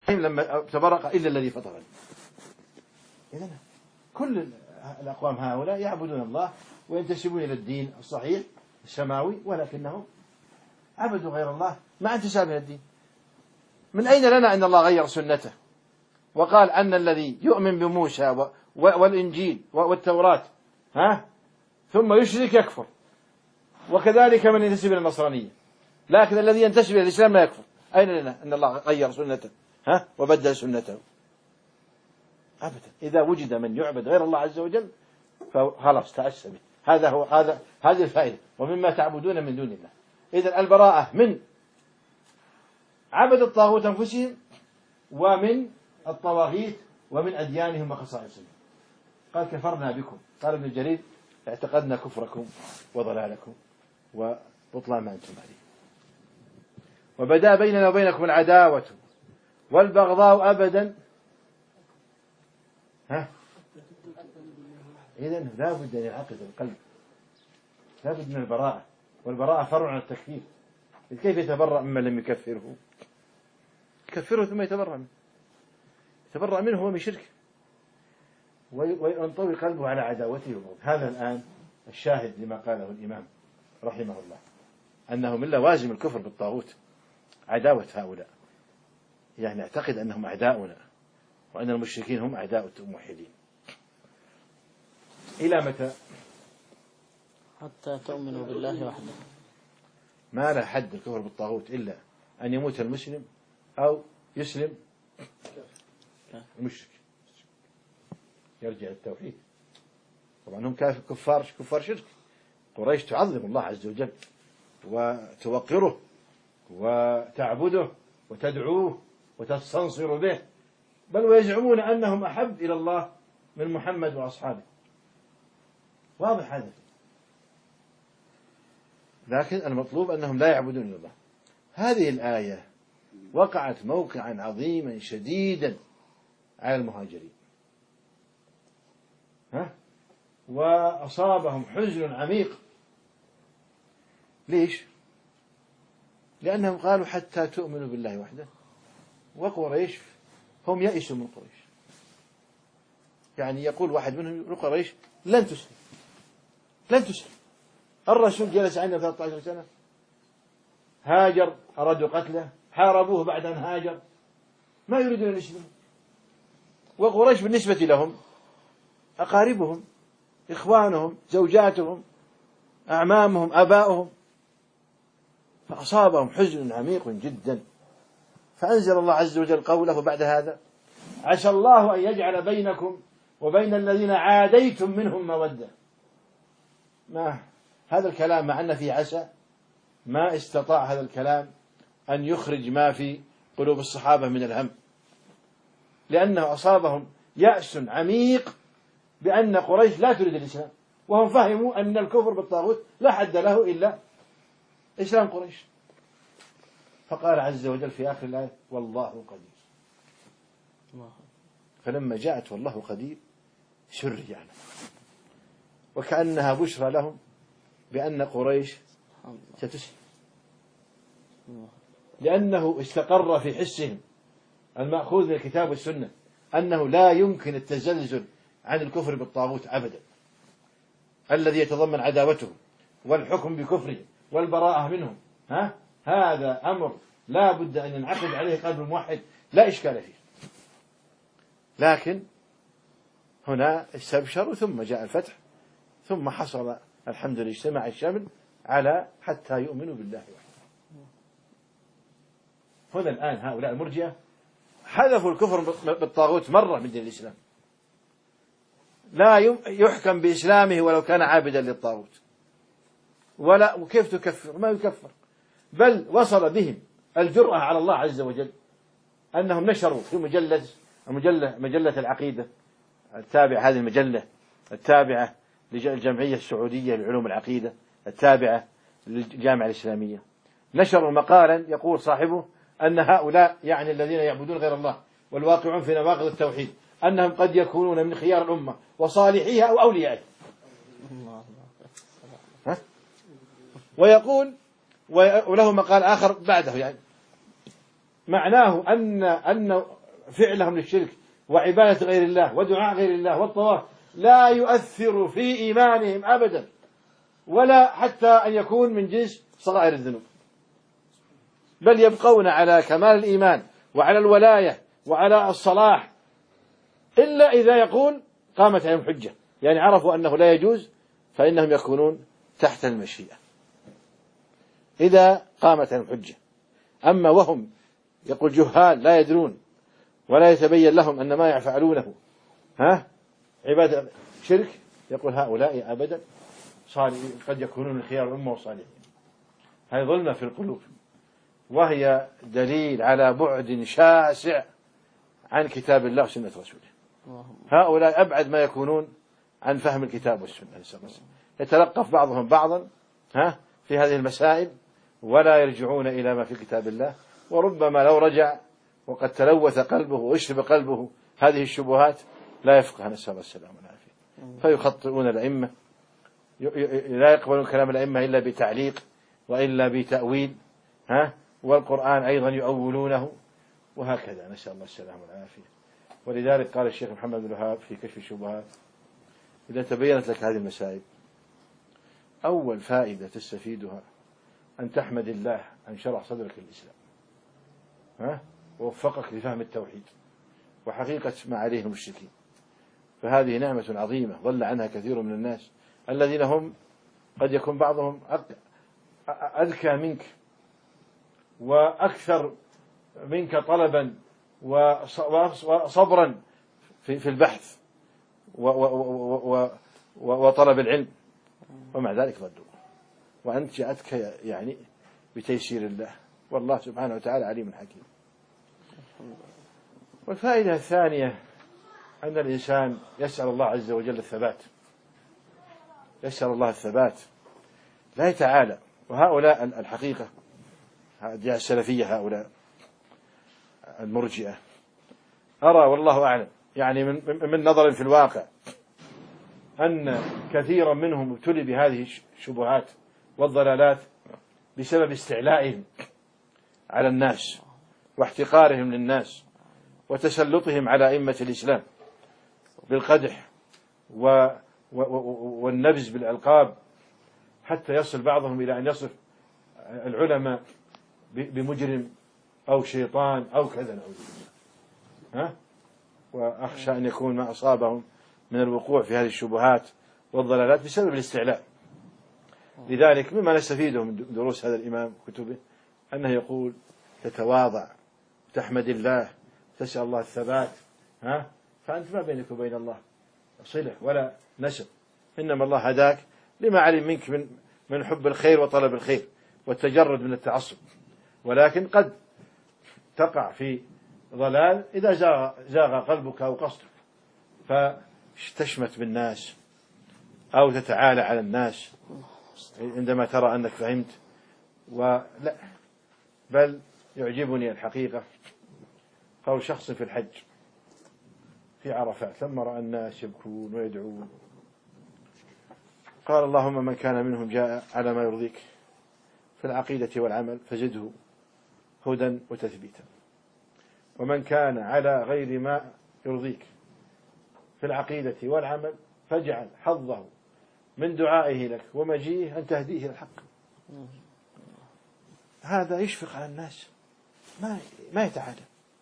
لما تبرق إلا الذي فطرني. إذن كل الأقوام هؤلاء يعبدون الله وينتسبون إلى الدين الصحيح السماوي، ولكنهم عبدوا غير الله مع انتساب إلى الدين. من أين لنا أن الله غير سنته وقال أن الذي يؤمن بموسى والإنجيل والتوراة ثم يشرك يكفر، وكذلك من ينتسب إلى النصرانية، لكن الذي ينتسب إلى الإسلام لا يكفر؟ أين لنا أن الله غير سنته وبدل سنته؟ أبدا. إذا وجد من يعبد غير الله عز وجل فخلاص تأسى به. هذه الفائدة. ومما تعبدون من دون الله. إذن البراءة من عبد الطاغوت أنفسهم ومن الطواغيت ومن أديانهم وخصائصهم. قال كفرنا بكم. قال ابن جرير اعتقدنا كفركم وضلالكم وبطلان ما أنتم عليه. وبدأ بيننا وبينكم العداوة والبغضاء أبدا. إذن لا بد أن يعقد القلب، لا بد من البراءة، والبراءة فرع عن التكفير. كيف يتبرأ ممن لم يكفره؟ يكفره ثم يتبرأ منه ومن شركه وينطوي قلبه على عداوته وبغضه. هذا الآن الشاهد لما قاله الإمام رحمه الله، أنه من لوازم الكفر بالطاغوت عداوة هؤلاء، يعني اعتقد أنهم أعداؤنا وأن المشركين هم أعداء الموحدين. إلى متى؟ حتى تؤمنوا بالله وحده. ما لا حد الكفر بالطاغوت إلا أن يموت المسلم أو يسلم المشرك، يرجع التوحيد. طبعا هم كفار شرك. قريش تعظم الله عز وجل وتوقره وتعبده وتدعوه وتستنصر به، بل ويزعمون أنهم أحب إلى الله من محمد وأصحابه. واضح هذا. لكن المطلوب أنهم لا يعبدون إلا الله. هذه الآية وقعت موقعا عظيما شديدا على المهاجرين، وأصابهم حزن عميق. ليش؟ لأنهم قالوا حتى تؤمنوا بالله وحده، وقريش هم يئسوا من قريش. يعني يقول واحد منهم قريش لن تسلم. الرسول جلس عندنا 13 سنة، هاجر، أرادوا قتله، حاربوه بعد أن هاجر، ما يريدون أن يسلموا. وقريش بالنسبة لهم أقاربهم، إخوانهم، زوجاتهم، أعمامهم، أباؤهم. فأصابهم حزن عميق جدا. فأنزل الله عز وجل قوله بعد هذا: عسى الله أن يجعل بينكم وبين الذين عاديتم منهم مودة. ما هذا الكلام مع أن فيه عسى، ما استطاع هذا الكلام أن يخرج ما في قلوب الصحابة من الهم، لأنه أصابهم يأس عميق بأن قريش لا تريد الإسلام، وهم فهموا أن الكفر بالطاغوت لا حد له إلا إسلام قريش. فقال عز وجل في آخر الآية: والله قدير. فلما جاءت والله قدير سر يعني، وكأنها بشرى لهم بأن قريش ستسلم، لأنه استقر في حسهم المأخوذ من الكتاب والسنة أنه لا يمكن التزلزل عن الكفر بالطاغوت أبدا، الذي يتضمن عداوته والحكم بكفره والبراءة منهم. هذا أمر لا بد أن ينعقد عليه قلب الموحد، لا إشكال فيه. لكن هنا استبشروا، ثم جاء الفتح، ثم حصل الحمد لله اجتمع الشمل على حتى يؤمنوا بالله وحده. هنا الآن هؤلاء المرجئة حذفوا الكفر بالطاغوت مرة من دين الإسلام، لا يحكم بإسلامه ولو كان عابدا للطاغوت، ولا وكيف تكفر؟ ما يكفر، بل وصل بهم الجرأة على الله عز وجل أنهم نشروا في مجلة العقيدة التابعة، هذه المجلة التابعة للجمعية السعودية لعلوم العقيدة التابعة للجامعة الإسلامية، نشروا مقالا يقول صاحبه أن هؤلاء، يعني الذين يعبدون غير الله والواقعون في نواقض التوحيد، أنهم قد يكونون من خيار الأمة وصالحيها أو أوليائها. ويقول وله مقال آخر بعده، يعني معناه أن فعلهم للشرك وعبادة غير الله ودعاء غير الله والطواف لا يؤثر في إيمانهم أبدا، ولا حتى أن يكون من جنس صغائر الذنوب، بل يبقون على كمال الإيمان وعلى الولاية وعلى الصلاح، إلا إذا يقول قامت عليهم حجة، يعني عرفوا أنه لا يجوز فإنهم يكونون تحت المشيئة إذا قامت عليهم حجة. أما وهم يقول جهال لا يدرون ولا يتبين لهم أن ما يفعلونه عبادة شرك، يقول هؤلاء أبدا قد يكونون من خيار الأمة وصالحين. هذه ظلمة في القلوب، وهي دليل على بعد شاسع عن كتاب الله وسنة رسوله. هؤلاء أبعد ما يكونون عن فهم الكتاب والسنة، يتلقف بعضهم بعضا في هذه المسائل ولا يرجعون إلى ما في كتاب الله، وربما لو رجع وقد تلوث قلبه واشرب قلبه هذه الشبهات لا يفقه، نسأل الله السلامة والعافية. فيخطئون الأئمة، لا يقبلون كلام الأئمة إلا بتعليق وإلا بتأويل، والقرآن أيضا يؤولونه، وهكذا نسأل الله السلامة والعافية. ولذلك قال الشيخ محمد بن الوهاب في كشف الشبهات: إذا تبينت لك هذه المسائل، أول فائدة تستفيدها أن تحمد الله أن شرح صدرك للإسلام ووفقك لفهم التوحيد وحقيقة ما عليه المشركين، فهذه نعمة عظيمة ضل عنها كثير من الناس الذين هم قد يكون بعضهم أذكى منك وأكثر منك طلبا وصبرا في البحث وطلب العلم، ومع ذلك ضلوا، وأنت جاءتك يعني بتيسير الله، والله سبحانه وتعالى عليم حكيم. والفائدة الثانية أن الإنسان يسأل الله عز وجل الثبات، يسأل الله الثبات لا يتعالى. وهؤلاء الحقيقة السلفية، هؤلاء المرجئة، أرى والله أعلم يعني من نظر في الواقع أن كثيرا منهم ابتلي بهذه الشبهات والضلالات بسبب استعلائهم على الناس واحتقارهم للناس وتسلطهم على أئمة الإسلام بالقدح والنبز بالألقاب، حتى يصل بعضهم إلى أن يصف العلماء بمجرم أو شيطان أو كذا وأخشى أن يكون ما أصابهم من الوقوع في هذه الشبهات والضلالات بسبب الاستعلاء. لذلك مما نستفيده من دروس هذا الإمام كتبه أنه يقول تتواضع، تحمد الله، تسأل الله الثبات، فأنت ما بينك وبين الله صلة ولا نسب، إنما الله هداك لما علم منك من حب الخير وطلب الخير والتجرد من التعصب، ولكن قد تقع في ضلال إذا زاغ قلبك أو قصدك، فتشمت بالناس أو تتعالى على الناس عندما ترى أنك فهمت. ولا بل يعجبني الحقيقة قول شخص في الحج في عرفات لما رأى الناس يبكون ويدعون قال: اللهم من كان منهم جاء على ما يرضيك في العقيدة والعمل فزده هدى وتثبيتا، ومن كان على غير ما يرضيك في العقيدة والعمل فاجعل حظه من دعائه لك ومجيئه أن تهديه الحق. هذا يشفق على الناس، ما يتعالى.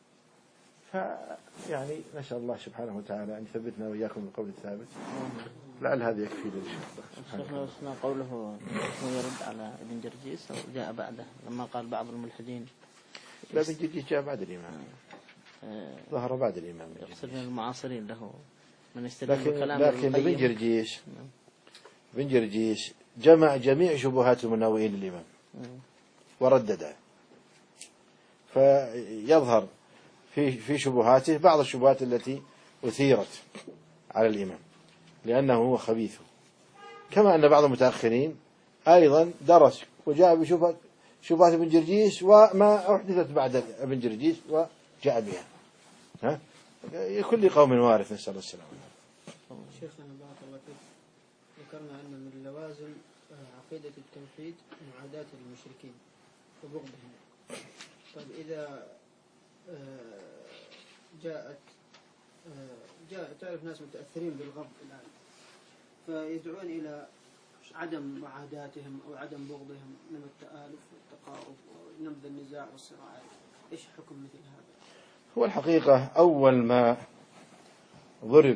فيعني نسأل الله سبحانه وتعالى أن يثبتنا وإياكم بالقول الثابت. لعل هذا يكفي شيخنا قوله يرد على ابن جرجيس أو جاء بعده لما قال بعض الملحدين؟ لا، ابن جرجيس جاء بعد الإمام، ظهر بعد الإمام. يقصد من المعاصرين له من يستدل بكلام لكن ابن جرجيس جمع جميع شبهات المناوئين للإمام ورددها، فيظهر في شبهاته بعض الشبهات التي أثيرت على الإمام لأنه هو خبيث، كما أن بعض المتأخرين أيضا درس وجاء بشبهات ابن جرجيس وما أحدثت بعد ابن جرجيس وجاء بها. كل قوم وارث، نسأل الله السلامة. شيخنا بارك الله فيك، ذكرنا أن من لوازم عقيدة التوحيد معاداة المشركين وبغضهم. طيب إذا جاءت تعرف ناس متأثرين بالغرب الآن، فيدعون إلى عدم معاداتهم أو عدم بغضهم من التآلف والتقارب ونبذ النزاع والصراعات. إيش حكم مثل هذا؟ هو الحقيقة أول ما ضرب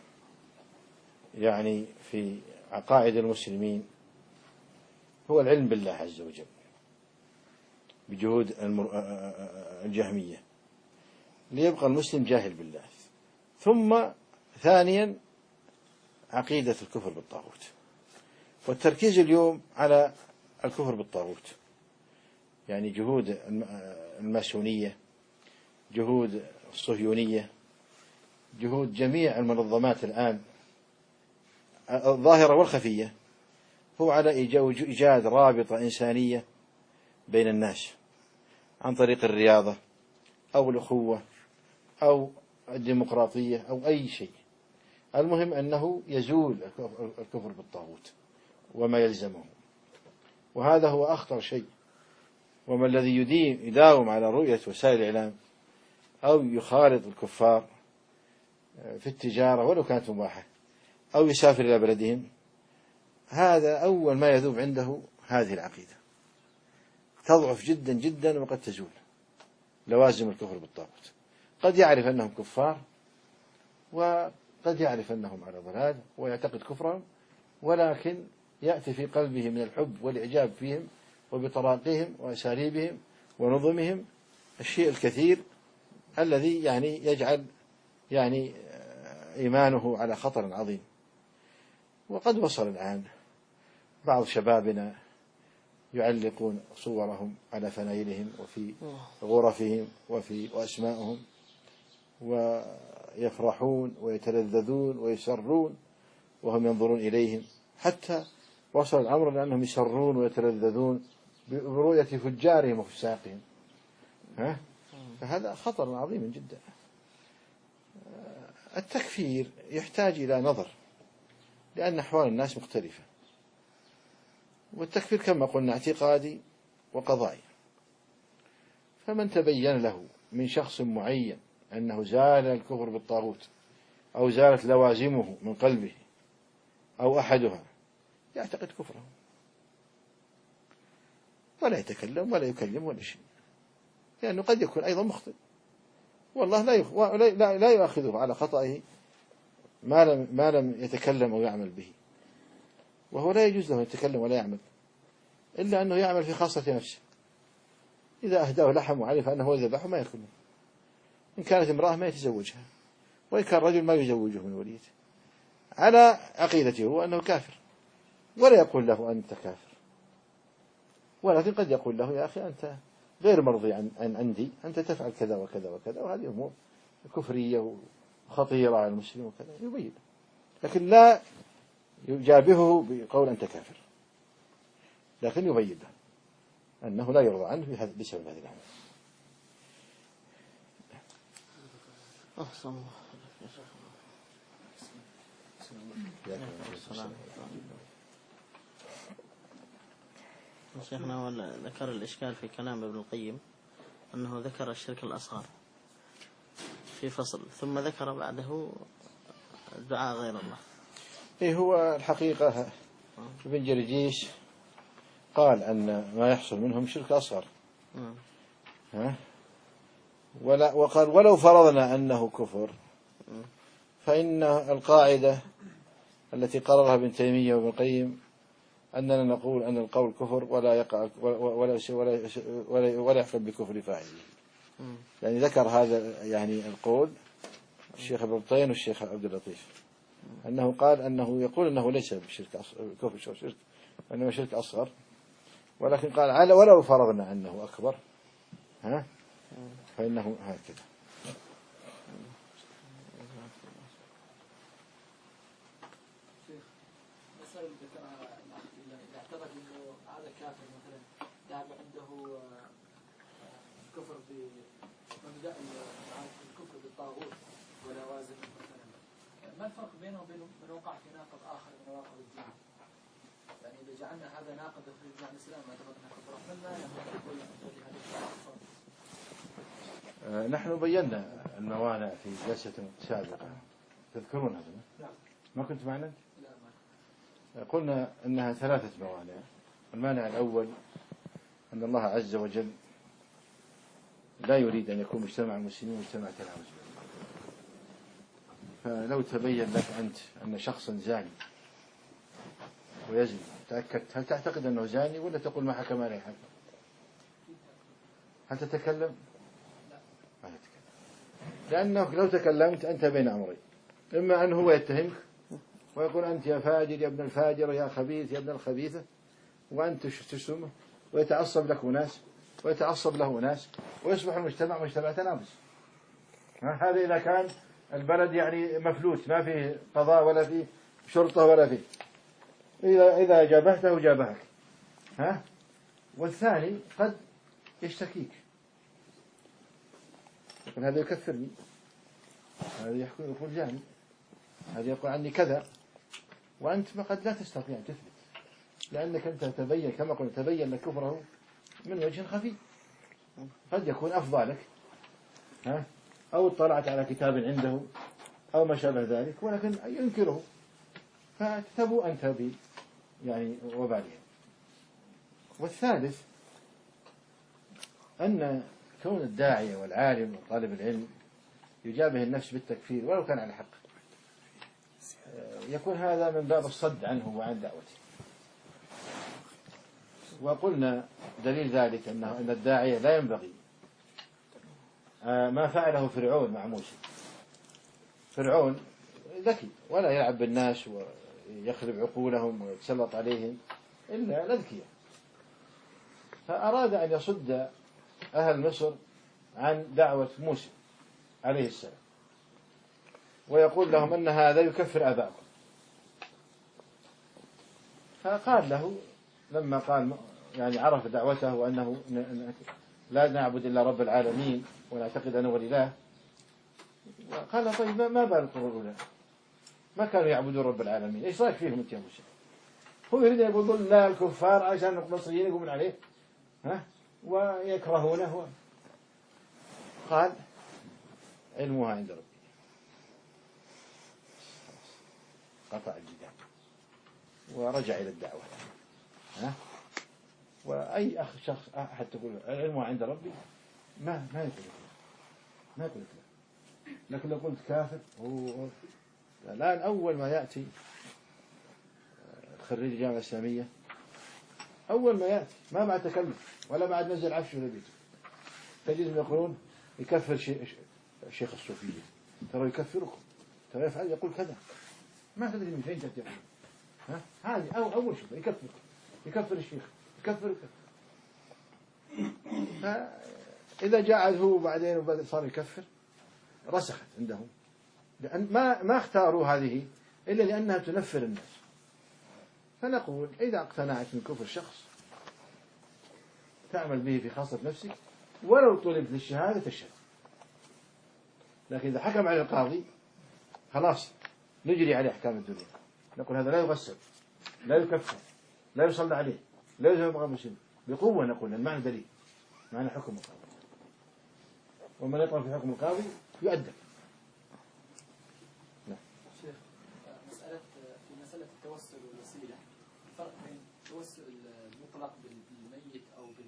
يعني في عقائد المسلمين هو العلم بالله عز وجل بجهود الجهمية، ليبقى المسلم جاهل بالله. ثم ثانيا عقيدة الكفر بالطاغوت، والتركيز اليوم على الكفر بالطاغوت، يعني جهود الماسونية، جهود الصهيونية، جهود جميع المنظمات الآن الظاهرة والخفية، هو على إيجاد رابطة إنسانية بين الناس عن طريق الرياضة أو الأخوة أو الديمقراطية أو أي شيء. المهم أنه يزول الكفر بالطاغوت وما يلزمه، وهذا هو أخطر شيء. وما الذي يداوم على رؤية وسائل الإعلام أو يخالط الكفار في التجارة ولو كانت مباحة أو يسافر إلى بلدهم، هذا أول ما يذوب عنده هذه العقيدة، تضعف جدا جدا وقد تزول لوازم الكفر بالطاغوت. قد يعرف أنهم كفار وقد يعرف أنهم على ضلال ويعتقد كفرهم، ولكن يأتي في قلبه من الحب والإعجاب فيهم وبطرائقهم وأساليبهم ونظمهم الشيء الكثير الذي يعني يجعل يعني إيمانه على خطر عظيم. وقد وصل الآن بعض شبابنا يعلقون صورهم على فنايلهم وفي غرفهم وأسماءهم، ويفرحون ويتلذذون ويسرون وهم ينظرون إليهم، حتى وصل الأمر لأنهم يسرون ويتلذذون برؤية فجارهم وفساقهم. فهذا خطر عظيم جدا. التكفير يحتاج إلى نظر، لأن أحوال الناس مختلفة، والتكفير كما قلنا اعتقادي وقضائي. فمن تبين له من شخص معين أنه زال الكفر بالطاغوت أو زالت لوازمه من قلبه أو أحدها، يعتقد كفره ولا يتكلم ولا يكلم ولا شيء، لأنه قد يكون أيضا مخطئ، والله لا يؤاخذه على خطئه ما لم يتكلم أو يعمل به. وهو لا يجوز له أن يتكلم ولا يعمل إلا أنه يعمل في خاصة نفسه. إذا أهداه لحم وعرف أنه هو ذبحه ما يأكله، إن كانت امرأة ما يتزوجها، وإن كان رجل ما يزوجه من وليته، على عقيدته هو أنه كافر، ولا يقول له أنت كافر، ولكن قد يقول له يا أخي أنت غير مرضي عن عندي، أنت تفعل كذا وكذا وكذا، وهذه أمور كفرية وخطيرة على المسلم وكذا، يبين، لكن لا يجابهه بقول أنت كافر، لكن يبين له أنه لا يرضى عنه بسبب هذه الأعمال. شيخنا ذكر الإشكال في كلام ابن القيم أنه ذكر الشرك الأصغر في فصل، ثم ذكر بعده الدعاء غير الله. إيه هو الحقيقة ابن جرجيش قال أن ما يحصل منهم شرك أصغر، وقال ولو فرضنا أنه كفر فإن القاعدة التي قررها ابن تيمية وابن القيم أننا نقول أن القول كفر ولا يقع ولا يحكم بكفر فاعله. يعني ذكر هذا يعني القول الشيخ ابن الطين والشيخ عبد اللطيف، أنه قال أنه يقول أنه ليس بشرك كفر شرك، أنه شرك أصغر، ولكن قال ولو فرضنا أنه أكبر فإنه هكذا. اعتقد انه هذا كافر مثلا ذهب عنده كفر بمبدا الكفر بالطاغوت ولوازم مثلا، ما الفرق بينه وبين من وقع في ناقض اخر من نواقض الدين؟ يعني اذا جعلنا هذا ناقض في الاسلام اعتقدنا كفر، من لا يقول هذا نحن بينا الموانع في جلسة سابقة، تذكرون هذا؟ نعم. ما كنت معنا؟ لا ما. قلنا أنها 3 موانع. المانع الأول أن الله عز وجل لا يريد أن يكون مجتمع المسلمين مجتمع تنافس. فلو تبين لك أنت أن شخصا زاني ويزني، تأكدت، هل تعتقد أنه زاني ولا تقول ما حكم عليه حكم؟ هل تتكلم؟ ما تتكلم، لأنك لو تكلمت أنت بين أمرين: إما أن هو يتهمك ويقول أنت يا فاجر يا ابن الفاجر يا خبيث يا ابن الخبيثة، وأنت تشتمه ويتعصب لك ناس ويتعصب له ناس ويصبح المجتمع مجتمع تنافس. هذا إذا كان البلد يعني مفلوت، ما فيه قضاء ولا فيه شرطة ولا فيه، إذا جابهته جابهك. والثاني قد يشتكيك، يقول هذا يكفرني، هذا يقول جاني، هذا يقول عني كذا، وأنت ما قد لا تستطيع أن تثبت، لأنك أنت تبين كما قلت تبين لك كفره من وجه خفي، قد يكون أفضل لك، أو اطلعت على كتاب عنده أو ما شابه ذلك، ولكن ينكره فتتبو أنت يعني وبالها. والثالث أن كون الداعية والعالم وطالب العلم يجابه النفس بالتكفير ولو كان على حق، يكون هذا من باب الصد عنه وعن دعوته. وقلنا دليل ذلك أن الداعية لا ينبغي ما فعله فرعون مع موسى. فرعون ذكي ولا يلعب بالناس ويخرب عقولهم ويتسلط عليهم إلا الأذكياء، فأراد أن يصد أهل مصر عن دعوة موسى عليه السلام، ويقول لهم أن هذا يكفر آباءكم. فقال له لما قال يعني عرف دعوته وأنه لا نعبد إلا رب العالمين ونعتقد أنه الإله، قال طيب ما بال القرون الأولى ما كانوا يعبدون رب العالمين، إيش رأيك فيهم أنت يا موسى؟ هو يريد أن يقول لا الكفار عشان المصريين يقومون عليه ويكرهونه. قال علمها عند ربي، قطع الجدال ورجع إلى الدعوة. وأي شخص أحد تقول علمها عند ربي ما يقول ما يقول لكن لو قلت كافر الآن أول ما يأتي خريج الجامعة الإسلامية، أول ما يأتي ما بعد تكلم ولا بعد نزل عفش ولا بيته، تجدهم يقولون يكفر شيخ الصوفية، ترى يكفركم، ترى يفعل يقول كذا، ما تدري من فين تأتي. هذه أول شيء يكفر الشيخ يكفر. فإذا جاء هو بعدين صار يكفر رسخت عندهم، لأن ما اختاروا هذه إلا لأنها تنفر الناس. فنقول إذا اقتنعت من كفر الشخص تعمل به في خاصة نفسك، ولو طلبت للشهادة تشهد. لكن إذا حكم على القاضي خلاص نجري عليه أحكام الدنيا، نقول هذا لا يغسل لا يكفر لا يصلى عليه لا يزال مسلم بقوة. نقول المعنى دليل، معنى حكم القاضي، ومن يطعن في حكم القاضي يؤدب. شيخ، في مسألة التوسل والوسيلة، الفرق بين التوسل المطلق بالميت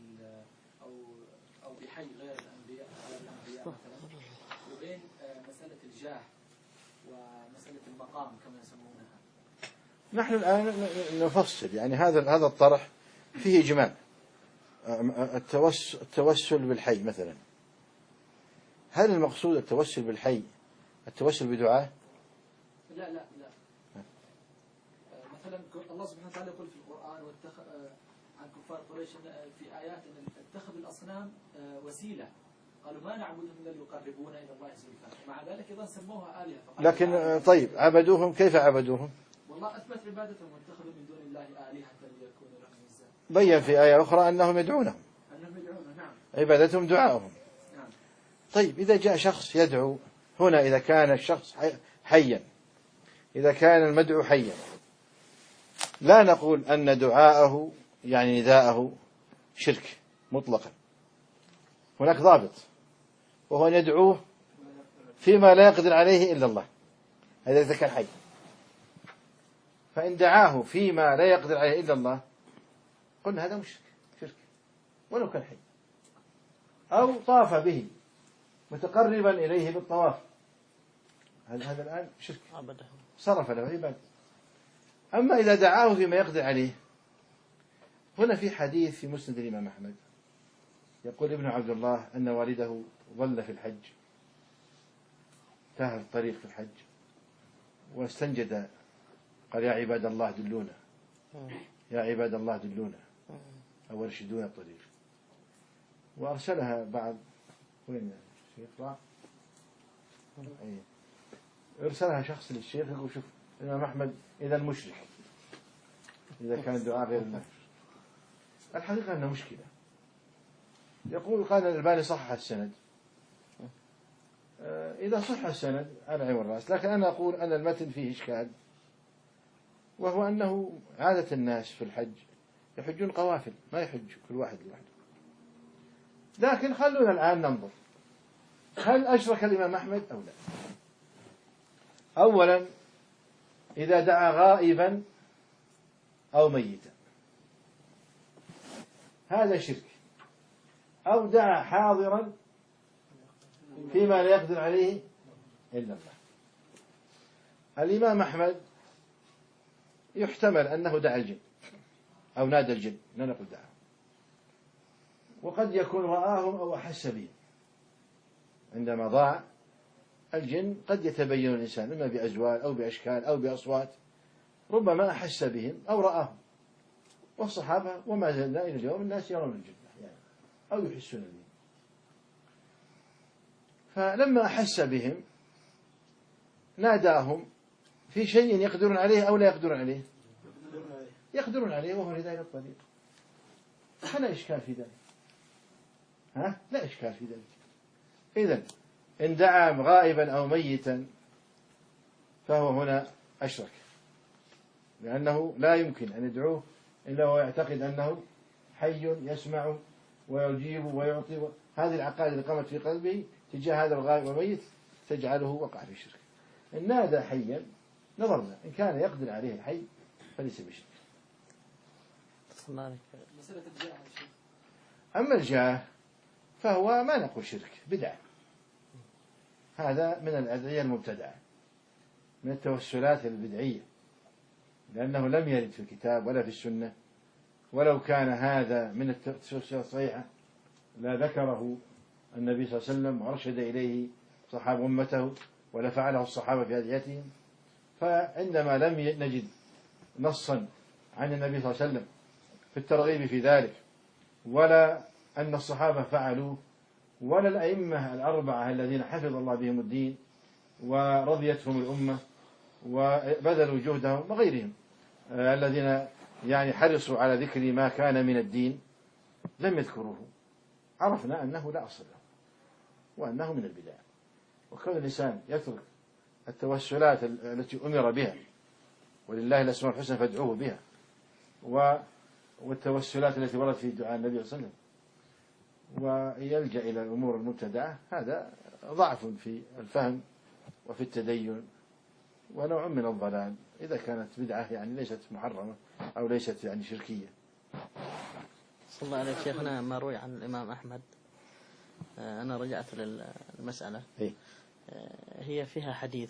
أو بحي غير الأنبياء مثلا، وبين مسألة الجاه ومسألة المقام كما يسمونها. نحن الآن نفصل، يعني هذا الطرح فيه إجمال. التوسل بالحي مثلا، هل المقصود التوسل بالحي التوسل بدعاء؟ لا مثلا الله سبحانه وتعالى يقول في القرآن عن كفار قريش في آيات أن اتخذوا الأصنام وسيلة، قالوا ما نعبدهم إلا ليقربونا إلى الله زلفى، مع ذلك إذا سموها آلهة. لكن طيب عبدوهم، كيف عبدوهم؟ والله أثبت عبادتهم واتخذوا من دون الله آلهة ليكونوا لهم عزا. بين في آية أخرى أنهم يدعونهم، نعم، عبادتهم دعاؤهم. نعم. طيب إذا جاء شخص يدعو هنا، إذا كان الشخص حيا، إذا كان المدعو حيا، لا نقول أن دعاءه يعني نداءه شرك مطلقا، هناك ضابط. وهو أن يدعوه فيما لا يقدر عليه إلا الله، هذا إذا كان حي. فإن دعاه فيما لا يقدر عليه إلا الله قلنا هذا مشرك، شرك ولو كان حي. أو طاف به متقربا إليه بالطواف، هذا الآن شرك، صرف له عبادة. أما إذا دعاه فيما يقدر عليه، هنا في حديث في مسند الإمام أحمد يقول ابن عبد الله أن والده ظل في الحج، تاه الطريق في الحج واستنجد، قال يا عباد الله دلونا، يا عباد الله دلونا أو ارشدونا الطريق. وأرسلها بعض، وين الشيخ راح؟ أرسلها شخص للشيخ يقول شوف الإمام أحمد إذا مشرك إذا كان الدعاء غير الله. الحقيقة أنه مشكلة. يقول قال الألباني صحح السند، إذا صح السند على عين والرأس، لكن أنا أقول أن المتن فيه إشكال، وهو أنه عادة الناس في الحج يحجون قوافل، ما يحج كل واحد لوحده. لكن خلونا الآن ننظر هل أشرك الإمام أحمد أو لا. أولا إذا دعا غائبا أو ميتا هذا شرك، أو دعا حاضرا فيما لا يقدر عليه إلا الله. الإمام أحمد يحتمل أنه دعا الجن أو نادى الجن، لا نقول دعا، وقد يكون رآهم أو أحس بهم. عندما ضاع الجن قد يتبين الإنسان إما بأزوال أو بأشكال أو بأصوات، ربما أحس بهم أو رآهم. والصحابة وما زلنا إلى اليوم الناس يرون الجن يعني أو يحسون بهم. فلما أحس بهم ناداهم في شيء يقدرون عليه أو لا يقدرون عليه، يقدرون عليه وهو هداية الطريق، فلا إشكال في ذلك، لا إشكال في ذلك. إذن إن دعا غائبا أو ميتا فهو هنا أشرك، لأنه لا يمكن أن يدعوه إلا وهو يعتقد أنه حي يسمع ويجيب ويعطي. هذه العقائد اللي قامت في قلبه تجاه هذا الغائب والميت تجعله وقع في الشرك. إن نادى حيا نظرنا إن كان يقدر عليه الحي فليس بشرك. أما الجاه فهو ما نقول شرك، بدعة، هذا من الأدعية المبتدعة، من التوسلات البدعية، لأنه لم يرد في الكتاب ولا في السنة. ولو كان هذا من التوسلات الصحيحة لا ذكره النبي صلى الله عليه وسلم وأرشد إليه صحابة أمته ولا فعله الصحابة في أدعيتهم. فعندما لم نجد نصا عن النبي صلى الله عليه وسلم في الترغيب في ذلك، ولا أن الصحابة فعلوا، ولا الأئمة الأربعة الذين حفظ الله بهم الدين ورضيتهم الأمة وبذلوا جهدهم وغيرهم الذين يعني حرصوا على ذكر ما كان من الدين لم يذكروه، عرفنا أنه لا أصل له وأنه من البدع. وكون الإنسان يترك التوسلات التي أمر بها، ولله الأسماء الحسنى فادعوه بها، والتوسلات التي وردت في دعاء النبي صلى الله عليه وسلم، ويلجأ إلى الأمور المبتدعة، هذا ضعف في الفهم وفي التدين ونوع من الضلال إذا كانت بدعة يعني ليست محرمة أو ليست يعني شركية. صلى الله عليه شيخنا ما روي عن الإمام أحمد، أنا رجعت للمسألة هي فيها حديث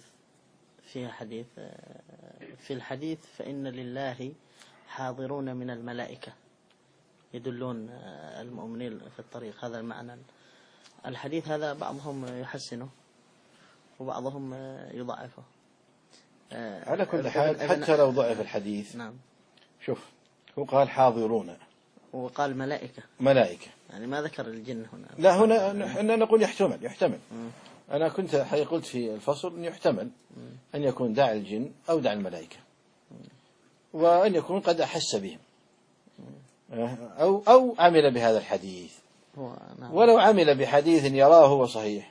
في الحديث فإن لله حاضرون من الملائكة يدلون المؤمنين في الطريق، هذا المعنى. الحديث هذا بعضهم يحسنه وبعضهم يضعفه. على كل حال حتى لو ضعف الحديث، نعم، شوف هو قال حاضرون وقال ملائكة يعني ما ذكر الجن هنا. لا هنا نقول يحتمل. أنا كنت قلت في الفصل أن يحتمل أن يكون داعي الجن أو داعي الملائكة، وأن يكون قد أحس بهم أو عمل بهذا الحديث. ولو عمل بحديث يراه هو صحيح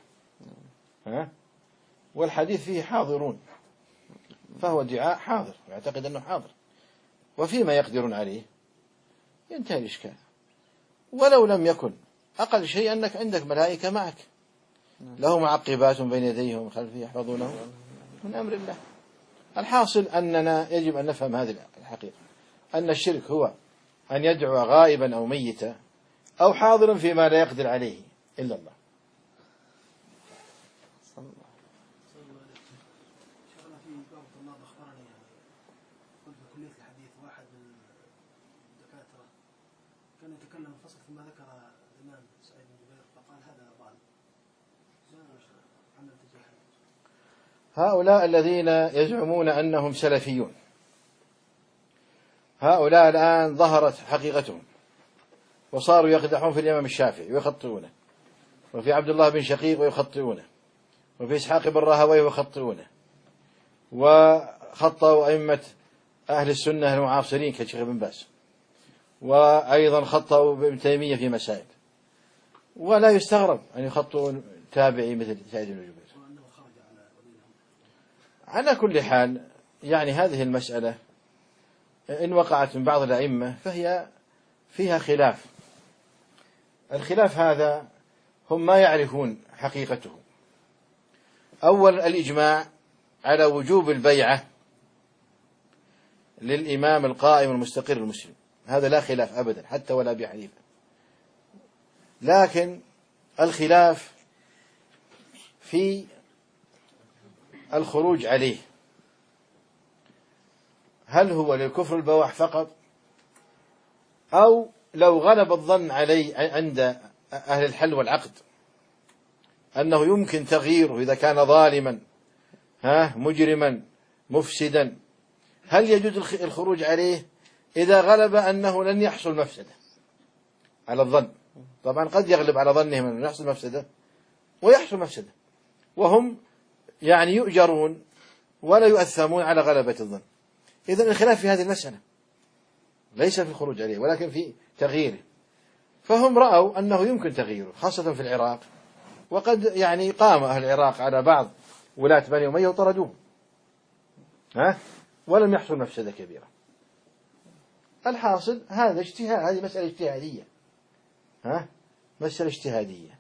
والحديث فيه حاضرون فهو ادعاء حاضر، يعتقد أنه حاضر وفيما يقدرون عليه ينتهي الإشكال. ولو لم يكن أقل شيء أنك عندك ملائكة معك، له معقبات بين يديه ومن خلفه يحفظونه من أمر الله. الحاصل أننا يجب أن نفهم هذه الحقيقة، أن الشرك هو أن يدعو غائبا أو ميتا أو حاضرا فيما لا يقدر عليه إلا الله. كان يتكلم فصل فيما ذكر الإمام سعيد بن جبير فقال هذا ضال. هؤلاء الذين يزعمون أنهم سلفيون، هؤلاء الآن ظهرت حقيقتهم وصاروا يقدحون في الإمام الشافعي ويخطئونه، وفي عبد الله بن شقيق ويخطئونه، وفي إسحاق بن راهويه ويخطئونه، وخطأوا أئمة أهل السنة المعاصرين كشيخ ابن باز، وأيضا خطأوا ابن تيمية في مسائل، ولا يستغرب أن يخطئوا تابعي مثل سعيد بن جبير. على كل حال يعني هذه المسألة إن وقعت من بعض الأئمة فهي فيها خلاف. الخلاف هذا هم ما يعرفون حقيقته. أول الإجماع على وجوب البيعة للإمام القائم المستقر المسلم، هذا لا خلاف أبدا حتى ولا أبي حنيفة. لكن الخلاف في الخروج عليه، هل هو للكفر البواح فقط، أو لو غلب الظن عليه عند أهل الحل والعقد أنه يمكن تغييره إذا كان ظالما مجرما مفسدا، هل يجوز الخروج عليه إذا غلب أنه لن يحصل مفسدة على الظن؟ طبعا قد يغلب على ظنهم أنه يحصل مفسدة ويحصل مفسدة، وهم يعني يؤجرون ولا يؤثمون على غلبة الظن. إذن الخلاف في هذه المسألة ليس في الخروج عليه ولكن في تغييره. فهم رأوا أنه يمكن تغييره خاصة في العراق، وقد يعني قام أهل العراق على بعض ولاة بني أمية وطردوهم ولم يحصل مفسدة كبيرة. الحاصل هذا اجتهاد، هذه مسألة اجتهادية، مسألة اجتهادية.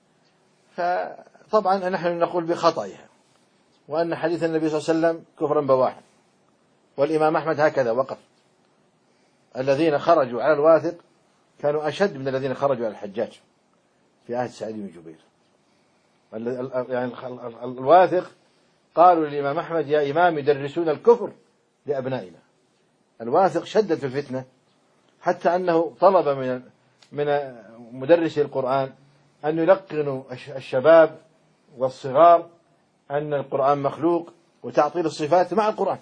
فطبعا نحن نقول بخطئها، وأن حديث النبي صلى الله عليه وسلم كفرا بواحا، والإمام أحمد هكذا وقف: الذين خرجوا على الواثق كانوا أشد من الذين خرجوا على الحجاج في عهد سعيد بن جبير. يعني الواثق قالوا للإمام أحمد: يا إمام يدرسون الكفر لأبنائنا. الواثق شدد في الفتنة حتى أنه طلب من مدرسي القرآن أن يلقنوا الشباب والصغار أن القرآن مخلوق وتعطيل الصفات مع القرآن،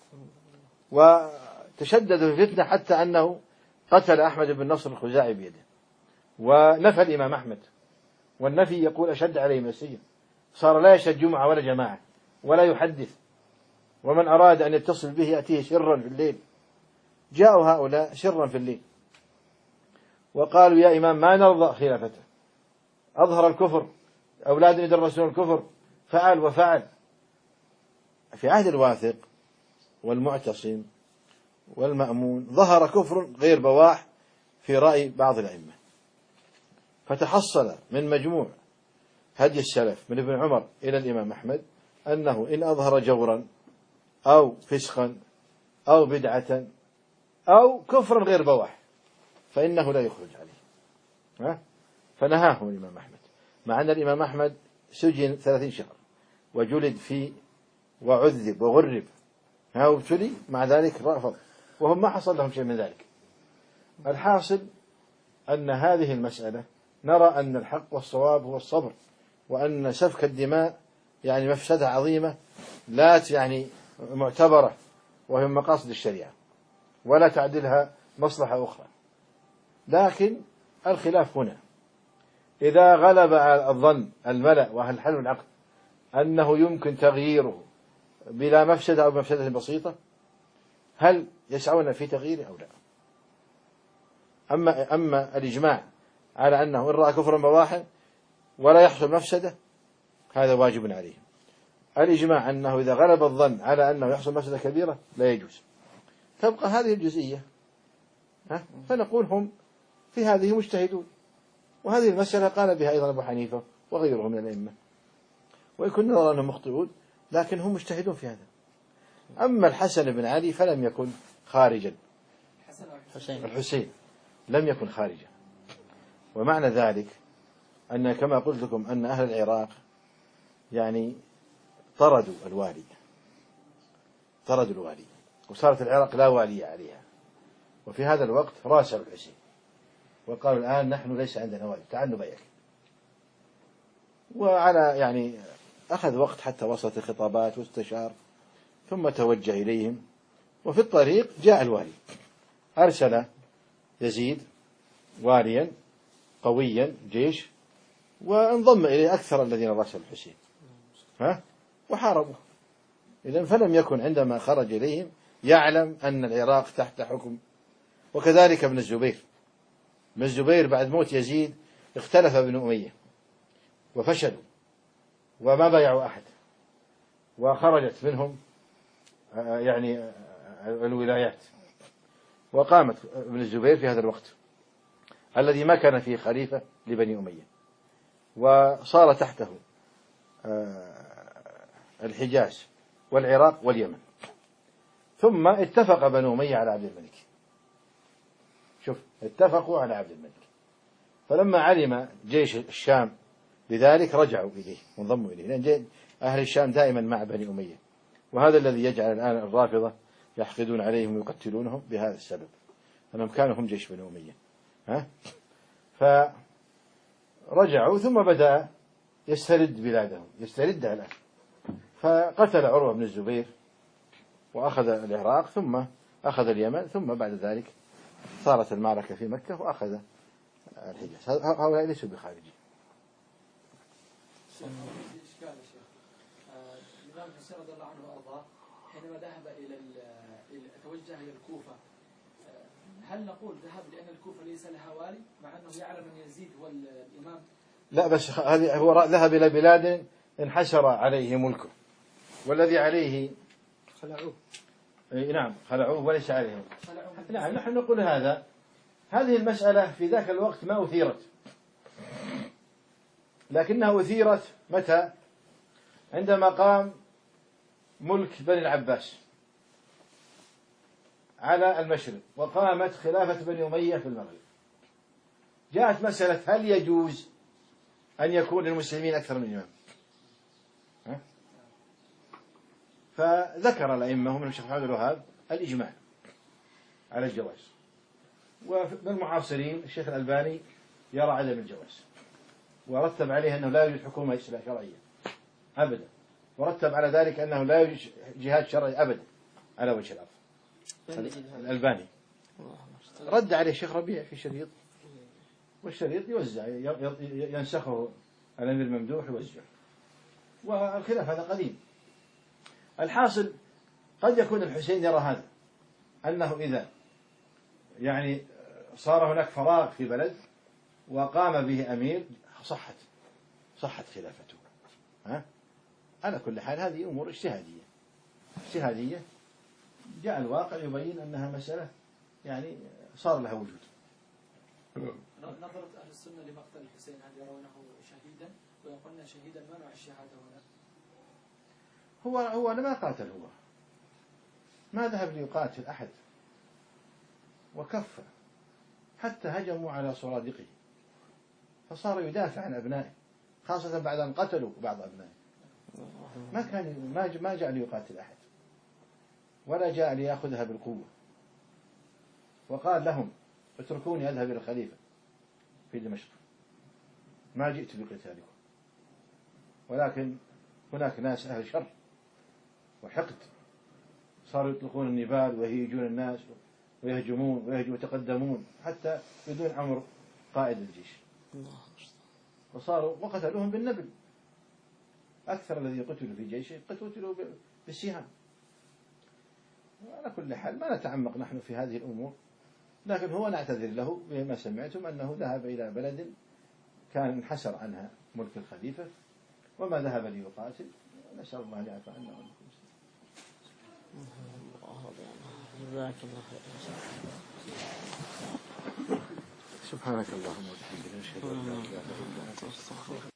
وتشدد في الفتنة حتى أنه قتل أحمد بن نصر الخزاعي بيده، ونفى الإمام أحمد، والنفي يقول أشد عليه من السجن، صار لا يشهد جمعة ولا جماعة ولا يحدث، ومن أراد أن يتصل به يأتيه سرا في الليل. جاءوا هؤلاء سرا في الليل وقالوا: يا إمام ما نرضى خلافته، أظهر الكفر، أولاد يدرسون الكفر، فعل وفعل. في عهد الواثق والمعتصم والمأمون ظهر كفر غير بواح في رأي بعض الأئمة، فتحصل من مجموع هدي السلف من ابن عمر إلى الإمام أحمد أنه إن أظهر جورا أو فسقا أو بدعة أو كفرا غير بواح فإنه لا يخرج عليه. فنهاهم الإمام أحمد، مع أن الإمام أحمد سجن 30 شهر وجلد فيه وعذب وغرب وابتلي، مع ذلك رفض، وهم ما حصل لهم شيء من ذلك. الحاصل أن هذه المسألة نرى أن الحق والصواب هو الصبر، وأن سفك الدماء يعني مفسدة عظيمة لا يعني معتبرة، وهي مقاصد الشريعة ولا تعدلها مصلحة أخرى. لكن الخلاف هنا إذا غلب على الظن الملأ وأهل الحل والعقد أنه يمكن تغييره بلا مفسدة أو مفسدة بسيطة، هل يسعون في تغييره أو لا؟ أما الإجماع على أنه إن رأى كفرا بواحا ولا يحصل مفسدة هذا واجب عليهم. الإجماع أنه إذا غلب الظن على أنه يحصل مفسدة كبيرة لا يجوز. تبقى هذه الجزئية، فنقول هم في هذه مجتهدون، وهذه المسألة قال بها أيضا أبو حنيفة وغيره من الأئمة. ويكون نرى أنهم مخطئون، لكن هم مجتهدون في هذا. أما الحسن بن علي فلم يكن خارجا، الحسين لم يكن خارجا. ومعنى ذلك أن كما قلت لكم أن أهل العراق يعني طردوا الوالي، وصارت العراق لا والي عليها. وفي هذا الوقت راسلوا الحسين وقالوا الآن نحن ليس عندنا والي، تعال نبايعك. وعلى يعني أخذ وقت حتى وصلت الخطابات واستشار، ثم توجه إليهم. وفي الطريق جاء الوالي، أرسل يزيد واليا قويا جيش، وانضم إليه أكثر الذين راسلوا الحسين وحاربوا. إذن فلم يكن عندما خرج إليهم يعلم أن العراق تحت حكم. وكذلك ابن الزبير بعد موت يزيد اختلف ابن أمية وفشلوا وما بايعوا أحد، وخرجت منهم يعني الولايات. وقامت ابن الزبير في هذا الوقت الذي ما كان فيه خليفة لبني أمية، وصار تحته الحجاز والعراق واليمن. ثم اتفق بنو أمية على عبد الملك، شوف اتفقوا على عبد الملك. فلما علم جيش الشام لذلك رجعوا إليه وانضموا إليه، لأن أهل الشام دائما مع بني أمية. وهذا الذي يجعل الآن الرافضة يحقدون عليهم ويقتلونهم بهذا السبب، أنهم كانوا هم جيش بني أمية. فرجعوا، ثم بدأ يسترد بلادهم، يستردها الآن. فقتل عروة بن الزبير وأخذ العراق، ثم أخذ اليمن، ثم بعد ذلك صارت المعركة في مكة وأخذ الحجاز. هؤلاء ليسوا بخارجين. إشكال يا شيخ، الإمام الحسين رضي الله عنه وأرضاه حينما ذهب توجه إلى الكوفة، هل نقول ذهب لأن الكوفة ليس لها والي مع أنه يعلم أن يزيد هو الإمام؟ لا، بس هذه هو ذهب إلى بلاد انحسر عليه ملكه، والذي عليه خلعوه. نعم خلعوه وليس عليهم. نعم نحن نقول هذه المسألة في ذاك الوقت ما أثيرت، لكنها أثيرت متى؟ عندما قام ملك بني العباس على المشرق وقامت خلافة بني أمية في المغرب. جاءت مسألة هل يجوز أن يكون للمسلمين أكثر من إمام؟ فذكر الأئمة هم الشيخ محمد الوهاب الإجماع على الجواز، ومن المعاصرين الشيخ الألباني يرى عدم الجواز، ورتب عليه أنه لا يوجد حكومة شرعية أبدا، ورتب على ذلك أنه لا يوجد جهاد شرعي أبدا على وجه الأرض. الألباني رد عليه الشيخ ربيع في شريط، والشريط يوزع ينسخه الأمير ممدوح يوزع، والخلاف هذا قديم. الحاصل قد يكون الحسين يرى هذا، أنه إذا يعني صار هناك فراغ في بلد وقام به أمير صحت خلافته. على كل حال هذه أمور اجتهادية جاء الواقع يبين أنها مسألة يعني صار لها وجود. نظرت أهل السنة لمقتل الحسين هل يرونه شهيدا؟ ويقولون شهيدا ما نوع الشهادة هنا؟ هو ما قاتل، هو ما ذهب ليقاتل أحد، وكف حتى هجموا على سرادقه فصار يدافع عن أبنائه، خاصة بعد أن قتلوا بعض أبنائه. ما جاء ليقاتل أحد ولا جاء ليأخذها بالقوة، وقال لهم اتركوني أذهب إلى الخليفة في دمشق، ما جئت بقتالكم، ولكن هناك ناس أهل شر وحقد صاروا يطلقون النبال ويهيجون الناس ويهجمون ويتقدمون حتى بدون أمر قائد الجيش، وصاروا وقتلوهم بالنبل. أكثر الذي قتلوا في جيشه قتلوا بالسهام. وعلى كل حال ما نتعمق نحن في هذه الأمور، لكن هو نعتذر له بما سمعتم أنه ذهب إلى بلد كان انحسر عنها ملك الخليفة وما ذهب ليقاتل. نسأل الله يعفو عنا عنكم. جزاك الله خير. سبحانك اللهم وبحمدك نشهد أن لا إله إلا أنت.